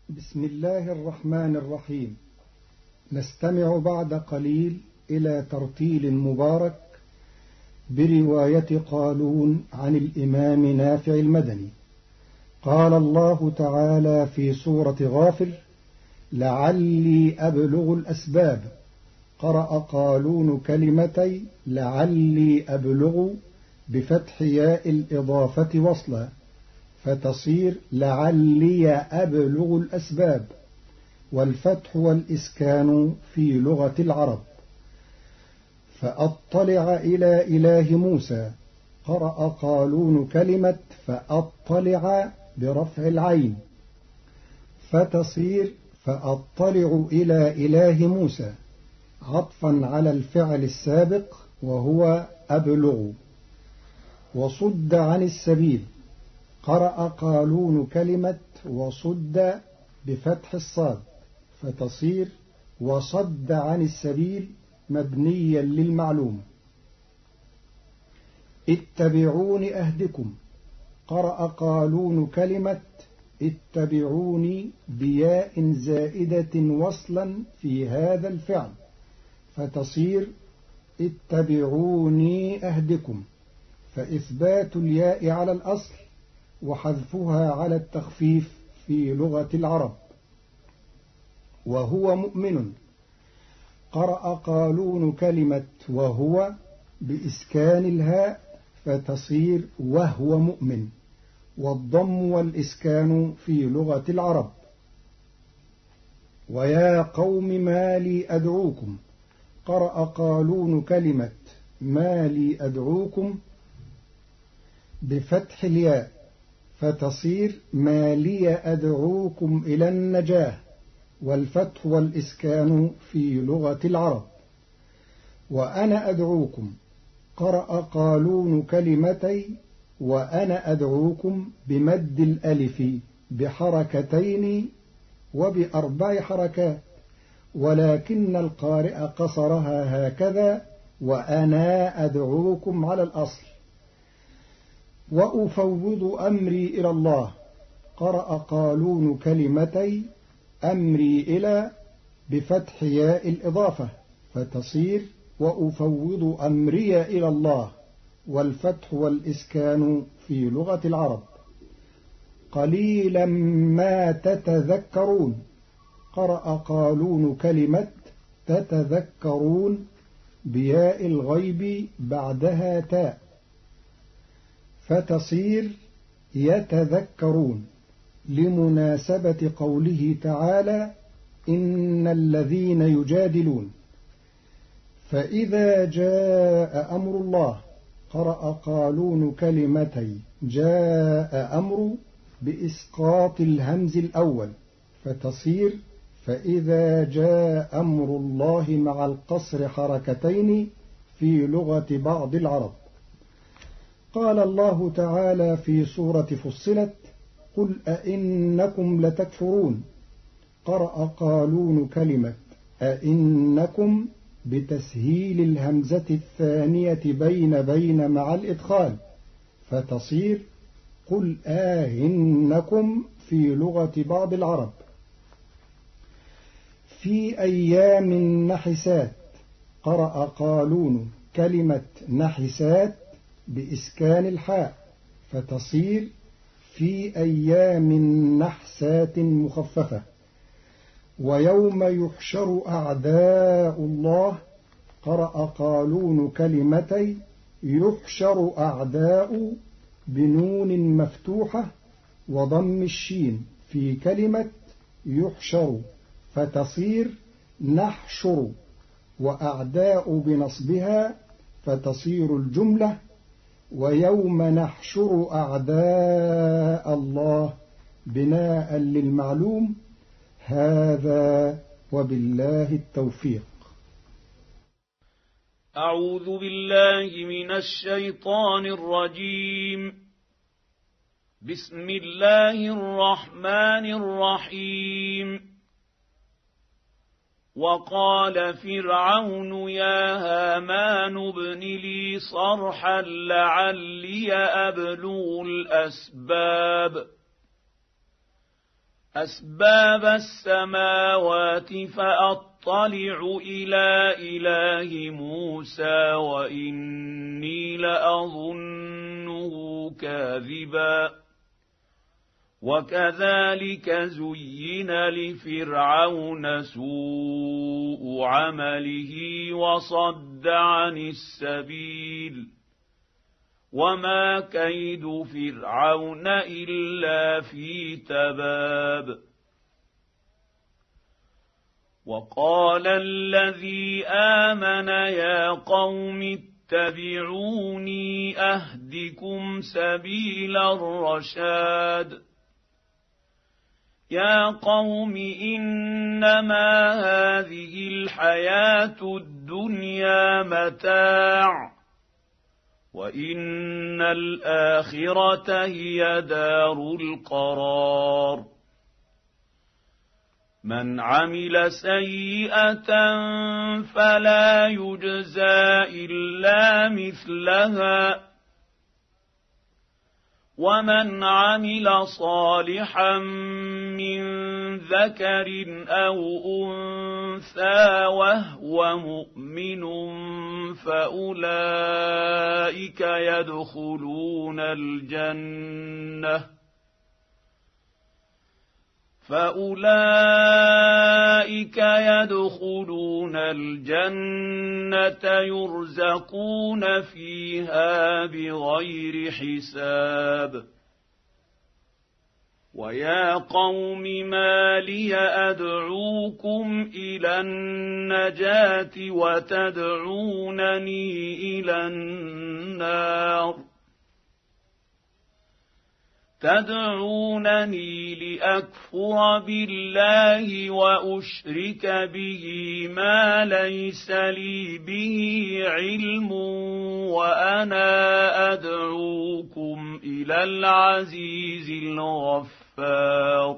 بسم الله الرحمن الرحيم. نستمع بعد قليل إلى ترتيل مبارك برواية قالون عن الإمام نافع المدني. قال الله تعالى في سورة غافر: لعلي أبلغ الأسباب. قرأ قالون كلمتي لعلي أبلغ بفتح ياء الإضافة وصلا، فتصير لعلي أبلغ الأسباب، والفتح والإسكان في لغة العرب. فأطلع إلى إله موسى. قرأ قالون كلمة فأطلع برفع العين، فتصير فأطلع إلى إله موسى، عطفا على الفعل السابق وهو أبلغ. وصد عن السبيل. قرأ قالون كلمة وصد بفتح الصاد، فتصير وصد عن السبيل مبنيا للمعلوم. اتبعوني أهدكم. قرأ قالون كلمة اتبعوني بياء زائدة وصلا في هذا الفعل، فتصير اتبعوني أهدكم، فإثبات الياء على الأصل وحذفها على التخفيف في لغة العرب. وهو مؤمن. قرأ قالون كلمة وهو بإسكان الهاء، فتصير وهو مؤمن، والضم والإسكان في لغة العرب. ويا قوم ما لي أدعوكم. قرأ قالون كلمة ما لي أدعوكم بفتح الياء، فتصير ما لي أدعوكم إلى النجاة، والفتح والإسكان في لغة العرب. وأنا أدعوكم. قرأ قالون كلمتي وأنا أدعوكم بمد الألف بحركتين وبأربع حركات، ولكن القارئ قصرها هكذا: وأنا أدعوكم على الأصل. وأفوض أمري إلى الله. قرأ قالون كلمتي أمري إلى بفتح ياء الإضافة، فتصير وأفوض أمري إلى الله، والفتح والإسكان في لغة العرب. قليلا ما تتذكرون. قرأ قالون كلمة تتذكرون بياء الغيب بعدها تاء، فتصير يتذكرون، لمناسبة قوله تعالى: إن الذين يجادلون. فإذا جاء أمر الله. قرأ قالون كلمتي جاء أمر بإسقاط الهمز الأول، فتصير فإذا جاء أمر الله مع القصر حركتين في لغة بعض العرب. قال الله تعالى في سورة فصلت: قل أئنكم لتكفرون. قرأ قالون كلمة أئنكم بتسهيل الهمزة الثانية بين مع الإدخال، فتصير قل آهنكم في لغة بعض العرب. في أيام نحسات. قرأ قالون كلمة نحسات بإسكان الحاء، فتصير في أيام نحسات مخففة. ويوم يحشر أعداء الله. قرأ قالون كلمتي يحشر أعداء بنون مفتوحة وضم الشين في كلمة يحشر، فتصير نحشر، وأعداء بنصبها، فتصير الجملة ويوم نحشر أعداء الله بناء للمعلوم. هذا وبالله التوفيق. أعوذ بالله من الشيطان الرجيم. بسم الله الرحمن الرحيم. وقال فرعون يا هامان ابن لي صرحا لعلي أبلغ الأسباب. أسباب السماوات فأطلع إلى إله موسى وإني لأظنه كاذبا وكذلك زين لفرعون سوء عمله وصد عن السبيل وما كيد فرعون إلا في تباب وقال الذي آمن يا قوم اتبعوني أهدكم سبيل الرشاد يا قوم إنما هذه الحياة الدنيا متاع وإن الآخرة هي دار القرار من عمل سيئة فلا يجزى إلا مثلها ومن عمل صالحا من ذكر أو أنثى وهو مؤمن فأولئك يدخلون الجنة يرزقون فيها بغير حساب ويا قوم ما لي أدعوكم إلى النجاة وتدعونني إلى النار تدعونني لأكفر بالله وأشرك به ما ليس لي به علم وأنا أدعوكم إلى العزيز الغفار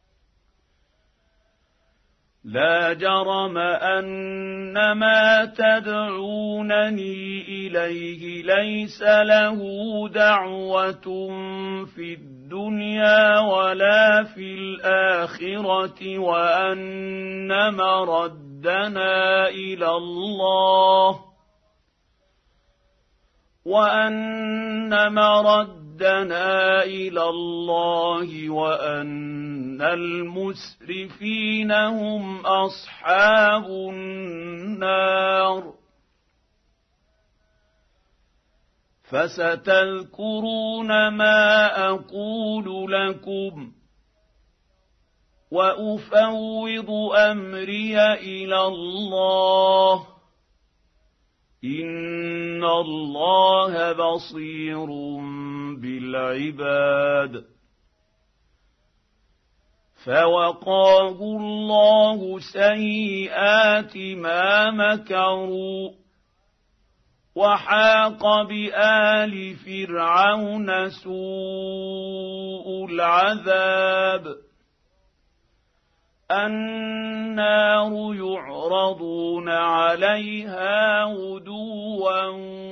لا جرم أن ما تدعونني إليه ليس له دعوة في الدنيا ولا في الآخرة وأن مردنا إلى الله وأن المسرفين هم أصحاب النار فستذكرون ما أقول لكم وأفوض أمري إلى الله إن الله بصير بالعباد فوقاه الله سيئات ما مكروا وحاق بآل فرعون سوء العذاب النار يعرضون عليها غدوا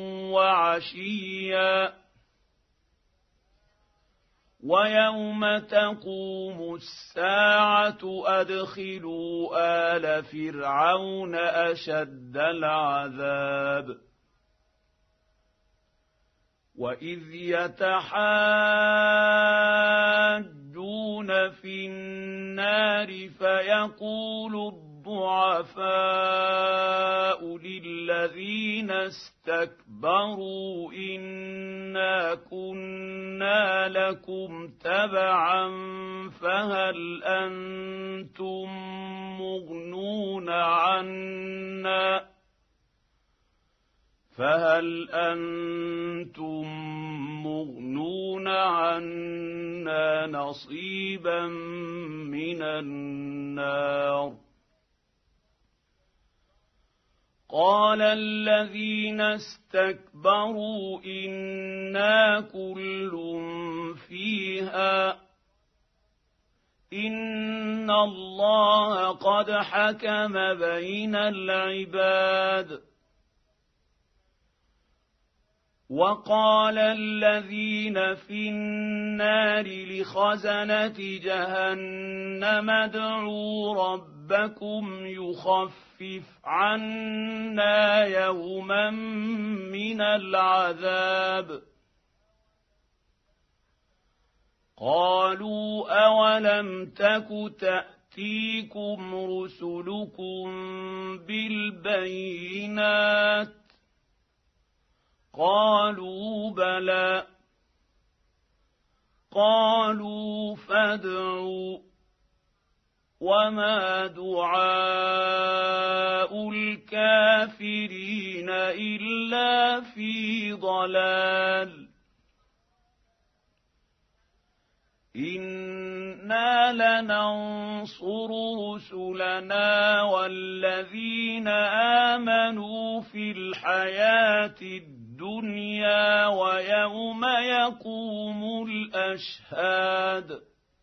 وعشيا ويوم تقوم الساعة أدخلوا آل فرعون أشد العذاب وإذ يتحاجون في النار فيقول الضعفاء للذين استكبروا إنا كنا لكم تبعا فهل أنتم مغنون عنا نصيبا من النار قال الذين استكبروا إنا كل فيها إن الله قد حكم بين العباد وقال الذين في النار لخزنة جهنم ادعوا ربكم يخفف عنا يوما من العذاب قالوا أولم تك تأتيكم رسلكم بالبينات قالوا بلى قالوا فادعوا وما دعاء الكافرين إلا في ضلال إنا لننصر رسلنا والذين آمنوا في الحياة الدنيا ويوم يقوم الأشهاد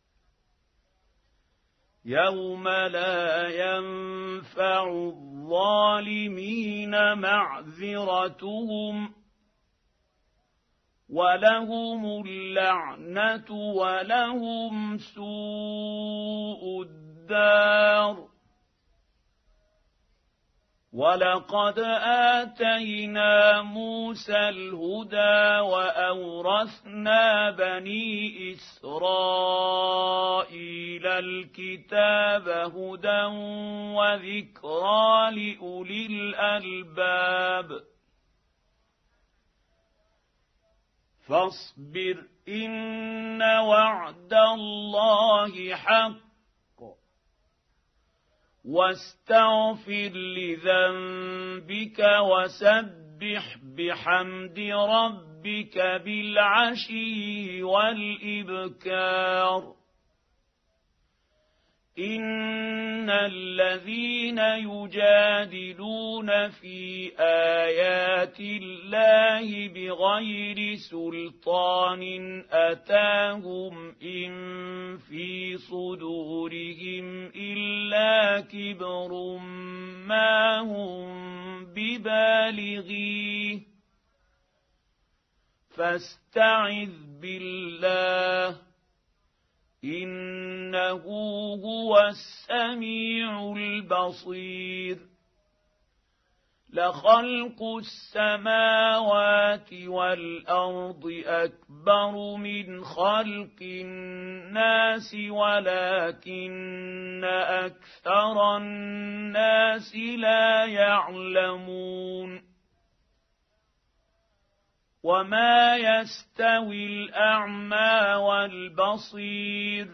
يوم لا ينفع الظالمين معذرتهم ولهم اللعنة ولهم سوء الدار ولقد آتينا موسى الهدى وأورثنا بني إسرائيل الكتاب هدى وذكرى لأولي الألباب فاصبر إن وعد الله حق واستغفر لذنبك وسبح بحمد ربك بالعشي والإبكار إن الذين يجادلون في آيات الله بغير سلطان أتاهم إن في صدورهم إلا كبر ما هم ببالغيه فاستعذ بالله إنه هو السميع البصير لخلق السماوات والأرض أكبر من خلق الناس ولكن أكثر الناس لا يعلمون وما يستوي الأعمى والبصير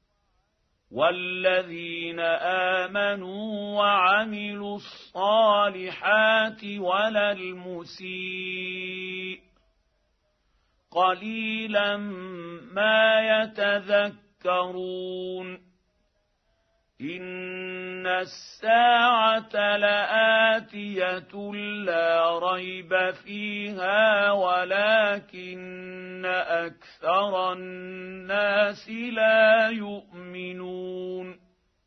والذين آمنوا وعملوا الصالحات ولا المسيء قليلا ما يتذكرون إن الساعة لآتية لا ريب فيها ولكن أكثر الناس لا يؤمنون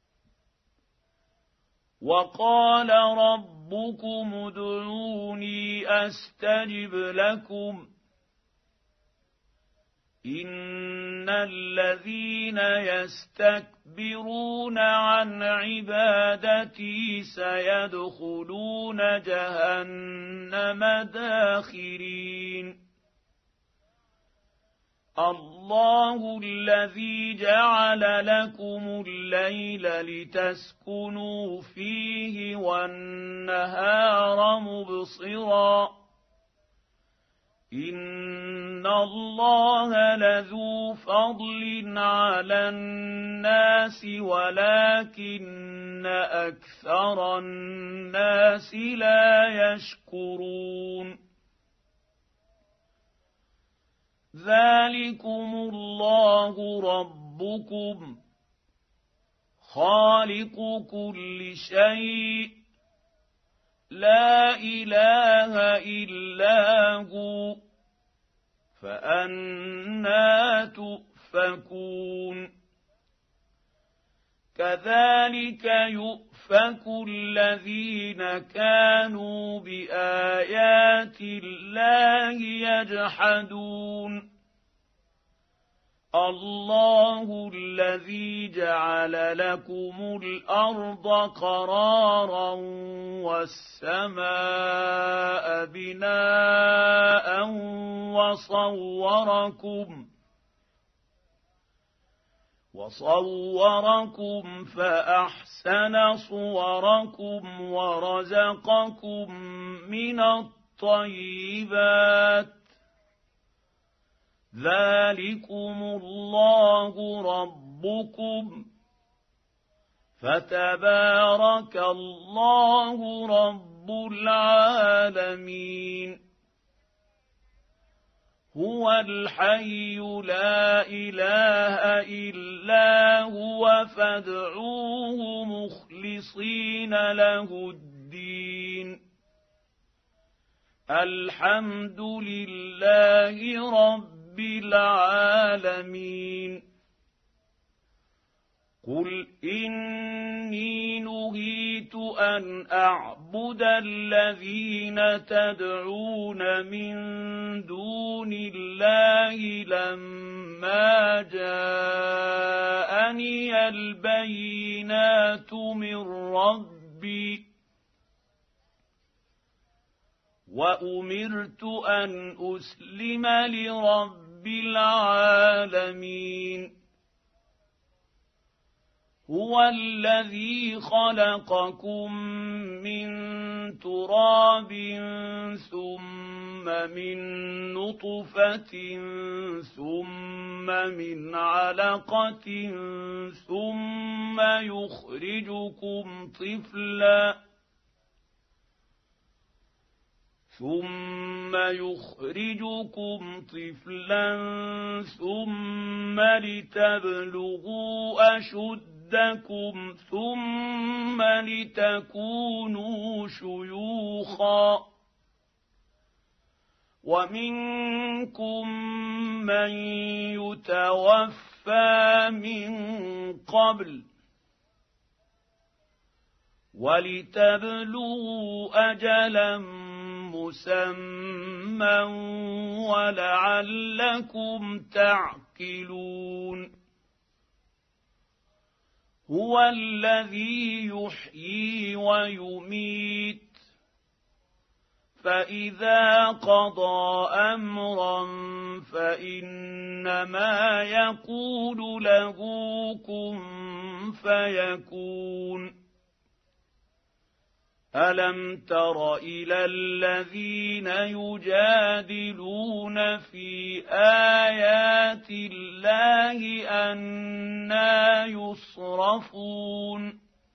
وقال ربكم ادعوني أستجب لكم إن الذين يستكبرون عن عبادتي سيدخلون جهنم داخرين الله الذي جعل لكم الليل لتسكنوا فيه والنهار مبصرا إن الله لذو فضل على الناس ولكن أكثر الناس لا يشكرون ذلكم الله ربكم خالق كل شيء لا إله إلا هو فأنى تؤفكون كذلك يؤفك الذين كانوا بآيات الله يجحدون الله الذي جعل لكم الأرض قرارا والسماء بناء وصوركم فأحسن صوركم ورزقكم من الطيبات ذلكم الله ربكم فتبارك الله رب العالمين هو الحي لا إله إلا هو فادعوه مخلصين له الدين الحمد لله رب العالمين قل إني نهيت أن أعبد الذين تدعون من دون الله لما جاءني البينات من ربي وأمرت أن أسلم لرب العالمين هو الذي خلقكم من تراب ثم من نطفة ثم من علقة ثم يخرجكم طفلا ثم لتبلغوا أشدكم ثم لتكونوا شيوخا ومنكم من يتوفى من قبل ولتبلغوا أجلا مسمى ولعلكم تعقلون هو الذي يحيي ويميت فإذا قضى أمرا فإنما يقول له كن فيكون ألم تر إلى الذين يجادلون في آيات الله أنى يصرفون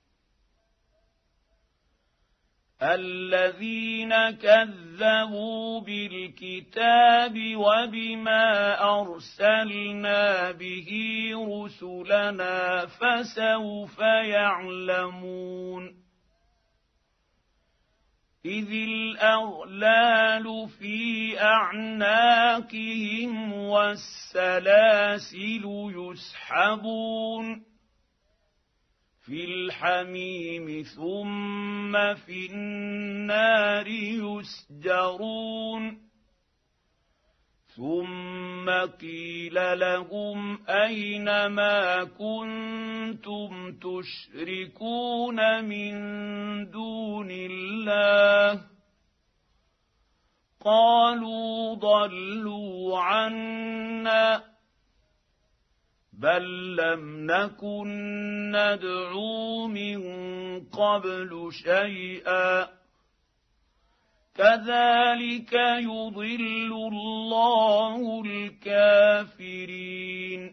الذين كذبوا بالكتاب وبما أرسلنا به رسلنا فسوف يعلمون إذ الأغلال في أعناقهم والسلاسل يسحبون في الحميم ثم في النار يسجرون ثم قيل لهم أين ما كنتم تشركون من دون الله قالوا ضلوا عنا بل لم نكن ندعو من قبل شيئا كذلك يضل الله الكافرين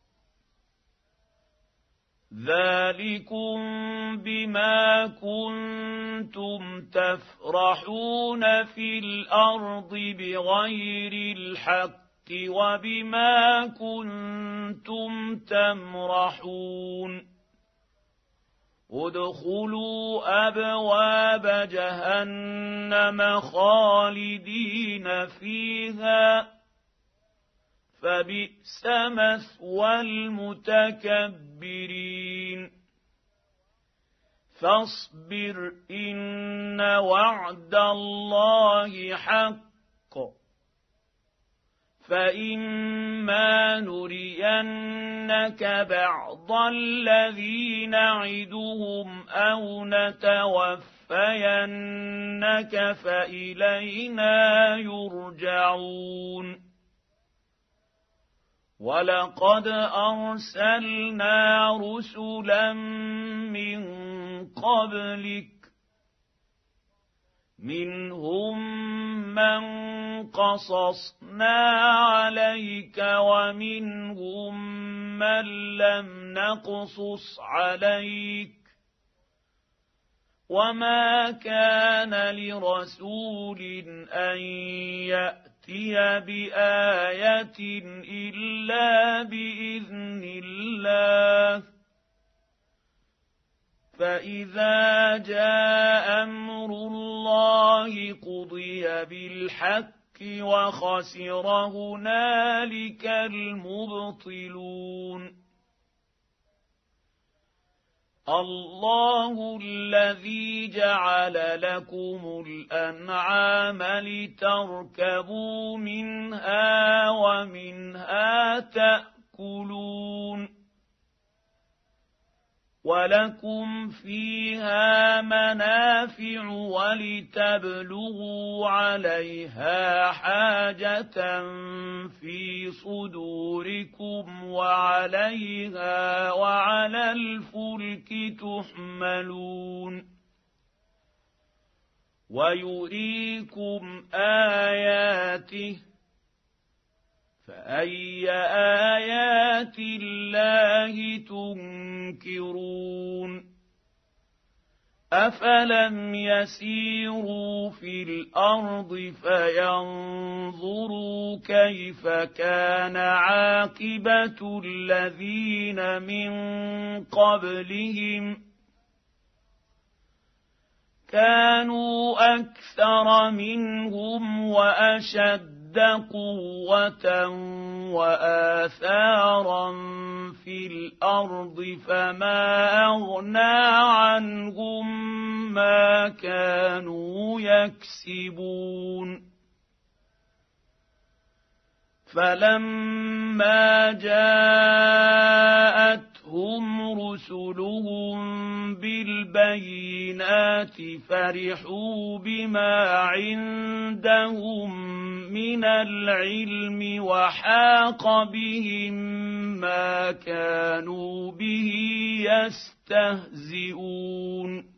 ذلكم بما كنتم تفرحون في الأرض بغير الحق وبما كنتم تمرحون ادخلوا أبواب جهنم خالدين فيها فبئس مثوى المتكبرين فاصبر إن وعد الله حق فإما نرينك بعض الذي نعدهم أو نتوفينك فإلينا يرجعون ولقد أرسلنا رسلا من قبلك منهم من قصصنا عليك ومنهم من لم نقصص عليك وما كان لرسول أن يأتي بآية إلا بإذن الله فإذا جاء أمر الله قضي بالحق وخسر هنالك المبطلون الله الذي جعل لكم الأنعام لتركبوا منها ومنها تأكلون ولكم فيها منافع ولتبلغوا عليها حاجة في صدوركم وعليها وعلى الفلك تحملون ويريكم آياته فأي آيات الله تنكرون أفلم يسيروا في الأرض فينظروا كيف كان عاقبة الذين من قبلهم كانوا أكثر منهم وأشد قوة وآثارا في الأرض فما أغنى عنهم ما كانوا يكسبون فلما جاءتهم رسلهم بالبينات فرحوا بما عندهم من العلم وحاق بهم ما كانوا به يستهزئون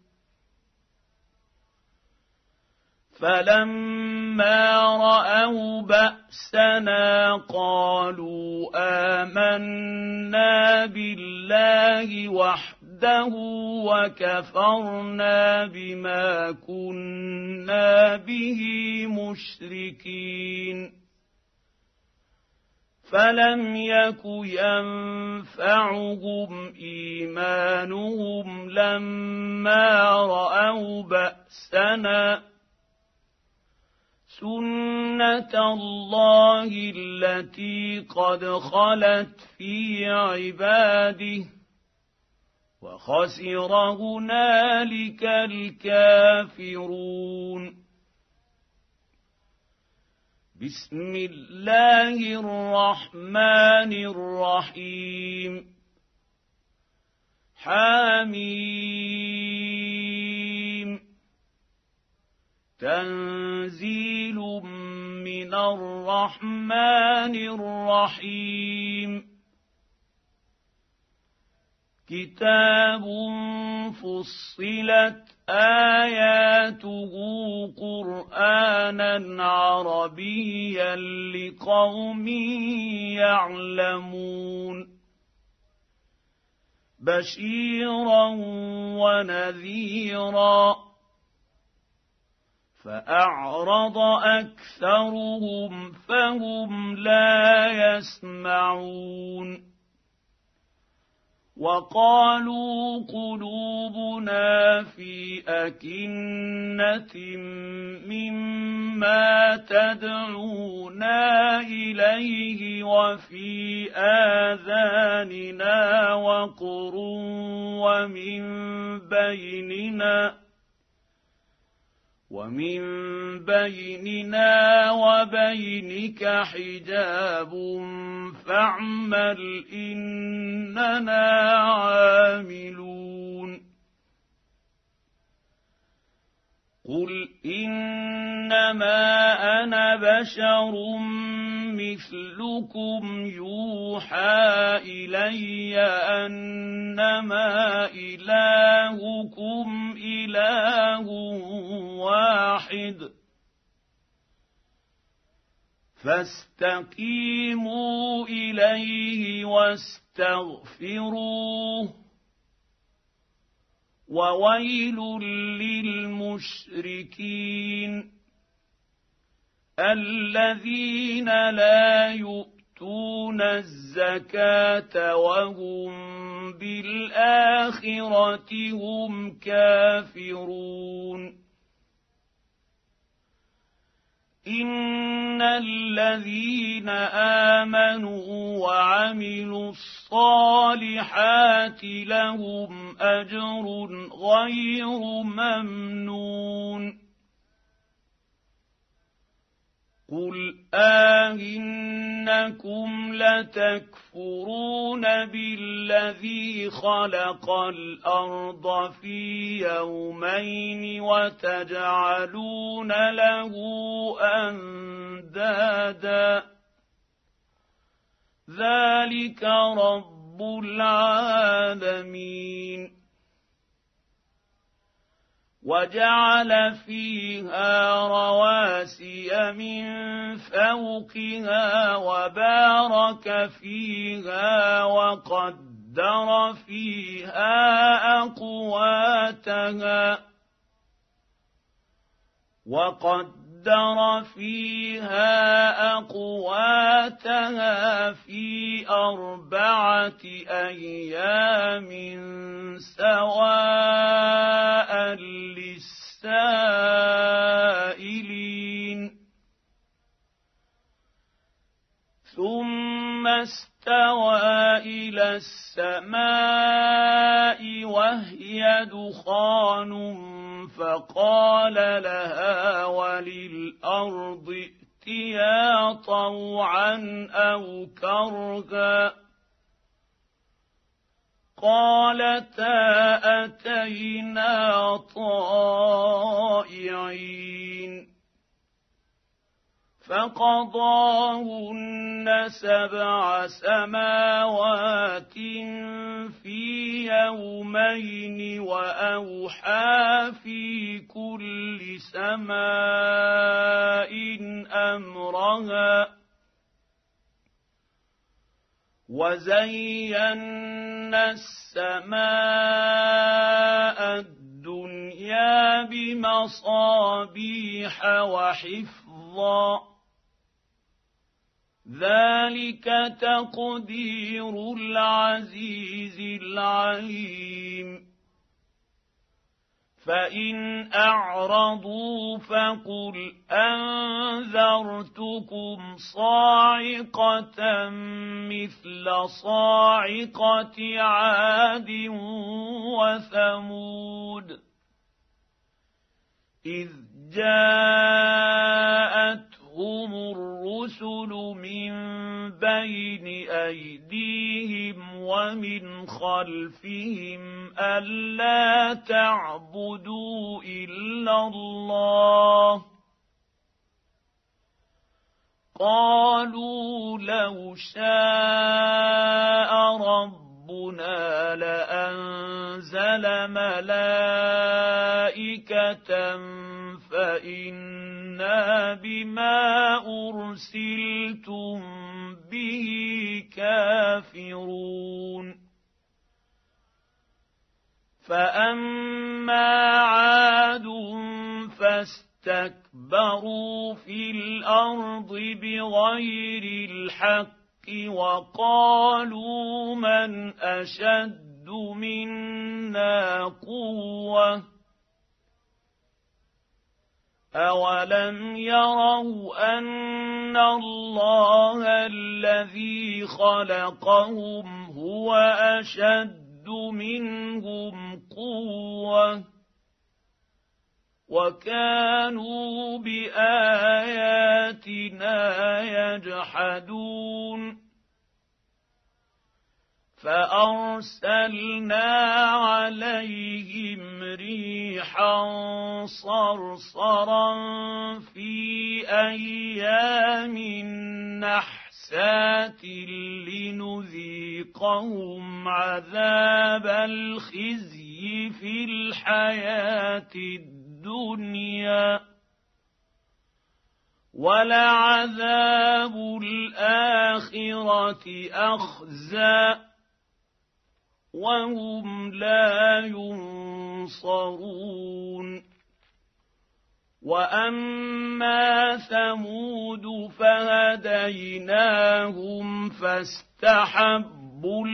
فلما رأوا بأسنا قالوا آمنا بالله وحده وكفرنا بما كنا به مشركين فلم يك ينفعهم إيمانهم لما رأوا بأسنا سنة الله التي قد خلت في عباده وخسر هنالك الكافرون بسم الله الرحمن الرحيم حميم تنزيل من الرحمن الرحيم كتاب فصلت آياته قرآنا عربيا لقوم يعلمون بشيرا ونذيرا فأعرض أكثرهم فهم لا يسمعون وقالوا قلوبنا في أكنة مما تدعونا إليه وفي آذاننا وقر ومن بيننا وبينك حجاب فاعمل إننا عاملون قل إنما أنا بشر مثلكم يوحى إلي أنما إلهكم إله واحد فاستقيموا إليه واستغفروه وويل للمشركين الذين لا يؤتون الزكاة وهم بالآخرة هم كافرون إن الذين آمنوا وعملوا الصالحات لهم أجر غير ممنون قل إنكم لتكفرون بالذي خلق الأرض في يومين وتجعلون له أندادا ذلك رب العالمين وجعل فيها رواسي من فوقها وبارك فيها وقدر فيها أقواتها في 4 أيام سواء للسائلين ثم استوى إلى السماء وهي دخان فقال لها وللأرض ائتيا طوعا أو كرها قالتا أتينا طائعين فقضاهن 7 سماوات في يومين وأوحى في كل سماء أمرها وزينا السماء الدنيا بمصابيح وحفظا ذلك تقدير العزيز العليم فإن أعرضوا فقل أنذرتكم صاعقة مثل صاعقة عاد وثمود إذ جاءتهم الرسل من بين أيديهم ومن خلفهم ألا تعبدوا إلا الله قالوا لو شاء ربنا لأنزل ملائكة فإنا بما أرسلتم به كافرون فأما عاد فاستكبروا في الأرض بغير الحق وقالوا من أشد منا قوة أولم يروا أن الله الذي خلقهم هو أشد منهم قوة وكانوا بآياتنا يجحدون فأرسلنا عليهم ريحا صرصرا في أيام نحسات لنذيقهم عذاب الخزي في الحياة الدنيا ولعذاب الآخرة أخزى وهم لا ينصرون وأما ثمود فهديناهم فاستحبوا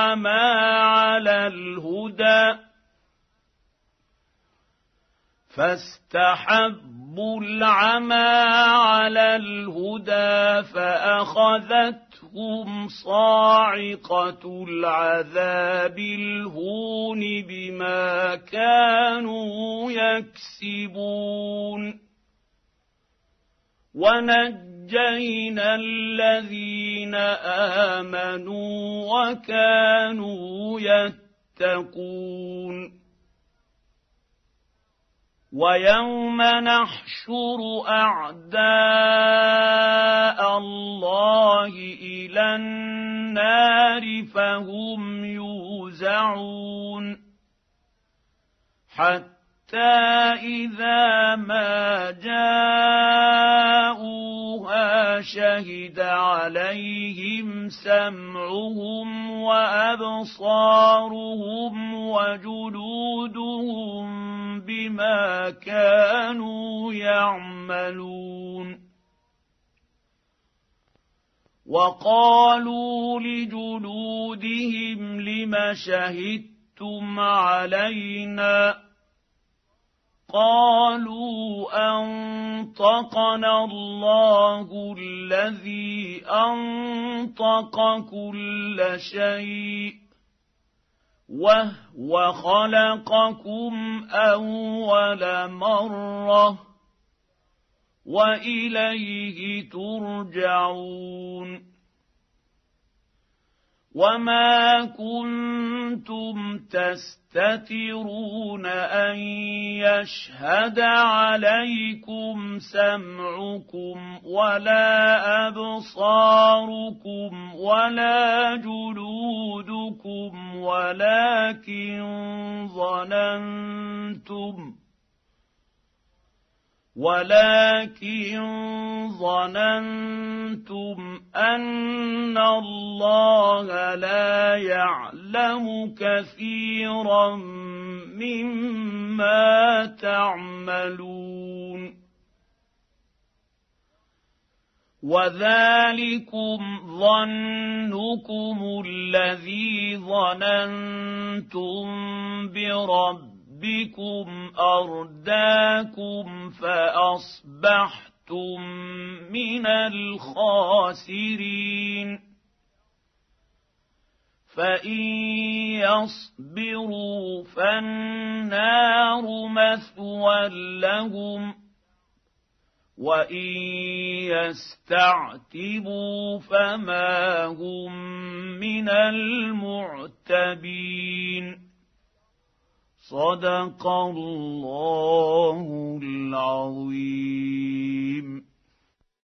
العمى على الهدى فأخذتهم صاعقة العذاب الهون بما كانوا يكسبون ونجينا الذين آمنوا وكانوا يتقون ويوم نحشر أعداء الله إلى النار فهم يوزعون حتى إذا ما جاءوها شهد عليهم سمعهم وأبصارهم وجلودهم بما كانوا يعملون وقالوا لجلودهم لم شهدتم علينا قالوا أنطقنا الله الذي أنطق كل شيء وهو خلقكم أول مرة وإليه ترجعون وما كنتم تستترون أن يشهد عليكم سمعكم ولا أبصاركم ولا جلودكم ولكن ظننتم أن الله لا يعلم كثيرا مما تعملون وذلكم ظنكم الذي ظننتم بربكم أرداكم فأصبحتم من الخاسرين فإن يصبروا فالنار مثوى لهم وإن يستعتبوا فما هم من المعتبين صدق الله العظيم.